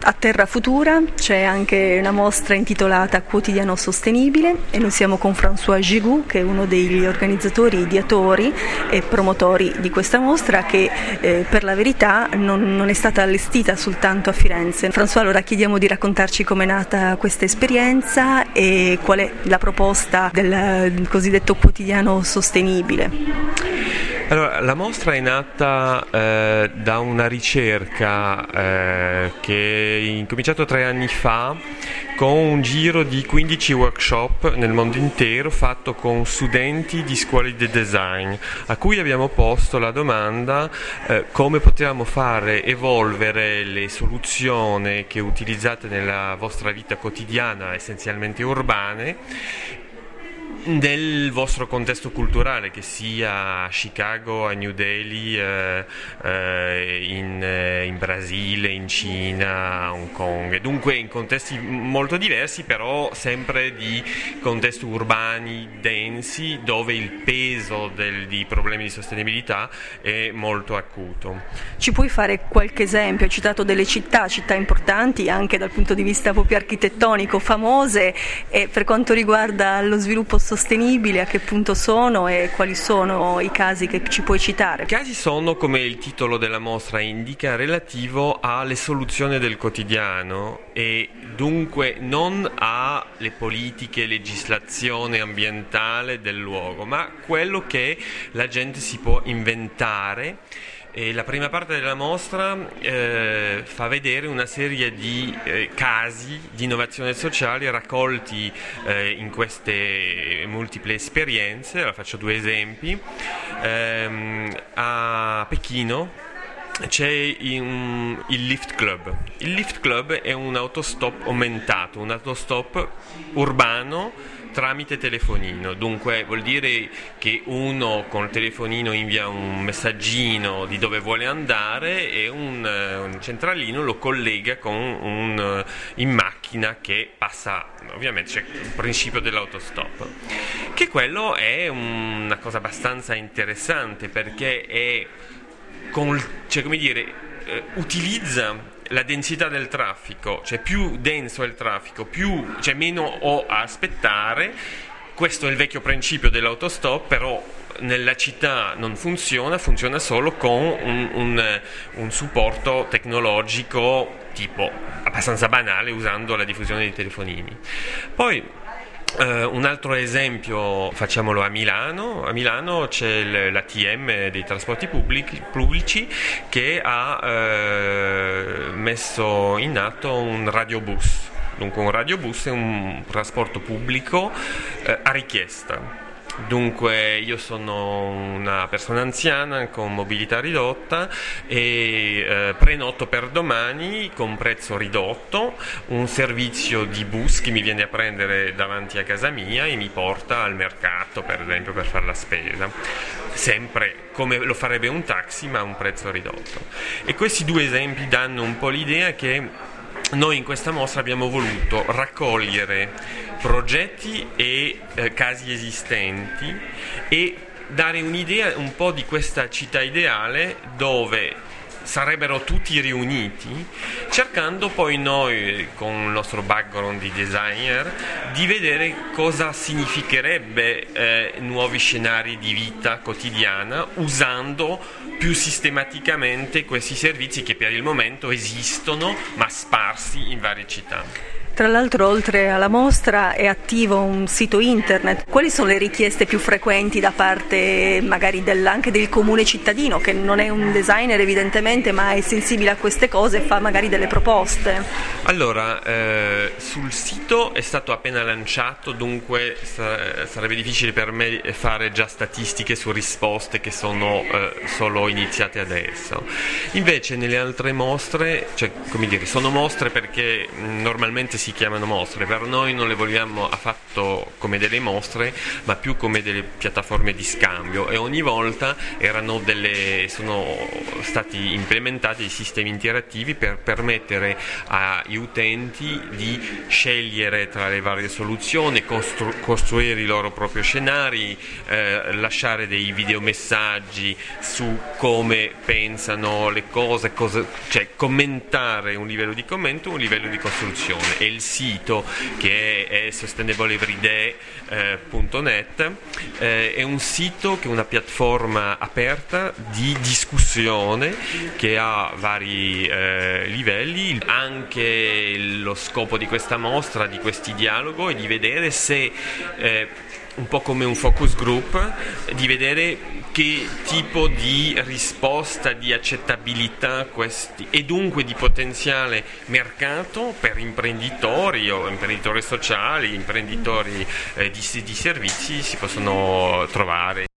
A Terra Futura c'è anche una mostra intitolata Quotidiano Sostenibile e noi siamo con François Gigoux, che è uno degli organizzatori, ideatori e promotori di questa mostra che per la verità non è stata allestita soltanto a Firenze. François, allora chiediamo di raccontarci com'è nata questa esperienza e qual è la proposta del cosiddetto Quotidiano Sostenibile. Allora, la mostra è nata da una ricerca che è incominciato 3 anni fa con un giro di 15 workshop nel mondo intero fatto con studenti di scuole di design, a cui abbiamo posto la domanda come potevamo fare evolvere le soluzioni che utilizzate nella vostra vita quotidiana, essenzialmente urbane, nel vostro contesto culturale, che sia a Chicago, a New Delhi, in Brasile, in Cina, a Hong Kong, dunque in contesti molto diversi, però sempre di contesti urbani densi, dove il peso di problemi di sostenibilità è molto acuto. Ci puoi fare qualche esempio? Hai citato delle città importanti anche dal punto di vista proprio architettonico, famose, e per quanto riguarda lo sviluppo sostenibile, a che punto sono e quali sono i casi che ci puoi citare? I casi sono, come il titolo della mostra indica, relativo alle soluzioni del quotidiano e dunque non alle politiche, legislazione ambientale del luogo, ma quello che la gente si può inventare. E la prima parte della mostra fa vedere una serie di casi di innovazione sociale raccolti in queste multiple esperienze. Allora, faccio 2 esempi. A Pechino c'è il Lift Club. Il Lift Club è un autostop aumentato, un autostop urbano tramite telefonino, dunque vuol dire che uno con il telefonino invia un messaggino di dove vuole andare e un centralino lo collega con in macchina che passa, ovviamente c'è il principio dell'autostop, che quello è una cosa abbastanza interessante perché utilizza la densità del traffico, cioè più denso è il traffico, cioè meno ho a aspettare. Questo è il vecchio principio dell'autostop, però nella città non funziona solo con un supporto tecnologico tipo abbastanza banale, usando la diffusione dei telefonini. Poi un altro esempio, facciamolo a Milano. A Milano c'è l'ATM dei trasporti pubblici che ha messo in atto un radiobus. Dunque un radiobus è un trasporto pubblico a richiesta. Dunque io sono una persona anziana con mobilità ridotta e prenoto per domani con prezzo ridotto un servizio di bus che mi viene a prendere davanti a casa mia e mi porta al mercato, per esempio, per fare la spesa, sempre come lo farebbe un taxi ma a un prezzo ridotto. E questi 2 esempi danno un po' l'idea che noi in questa mostra abbiamo voluto raccogliere progetti e casi esistenti e dare un'idea un po' di questa città ideale dove sarebbero tutti riuniti, cercando poi noi, con il nostro background di designer, di vedere cosa significherebbe nuovi scenari di vita quotidiana usando più sistematicamente questi servizi che per il momento esistono ma sparsi in varie città. Tra l'altro, oltre alla mostra è attivo un sito internet. Quali sono le richieste più frequenti da parte magari anche del comune cittadino, che non è un designer evidentemente ma è sensibile a queste cose e fa magari delle proposte? Allora, sul sito è stato appena lanciato, dunque sarebbe difficile per me fare già statistiche su risposte che sono solo iniziate adesso. Invece nelle altre mostre, sono mostre perché normalmente si si chiamano mostre. Per noi non le vogliamo affatto come delle mostre, ma più come delle piattaforme di scambio, e ogni volta sono stati implementati sistemi interattivi per permettere agli utenti di scegliere tra le varie soluzioni, costruire i loro propri scenari, lasciare dei videomessaggi su come pensano le cose, cioè commentare un livello di commento, un livello di costruzione. E il sito, che è sustainableeveryday.net, è un sito che è una piattaforma aperta di discussione che ha vari livelli. Anche lo scopo di questa mostra, di questi dialogo, è di vedere se un po' come un focus group, di vedere che tipo di risposta, di accettabilità e dunque di potenziale mercato per imprenditori o imprenditori sociali, imprenditori di servizi si possono trovare.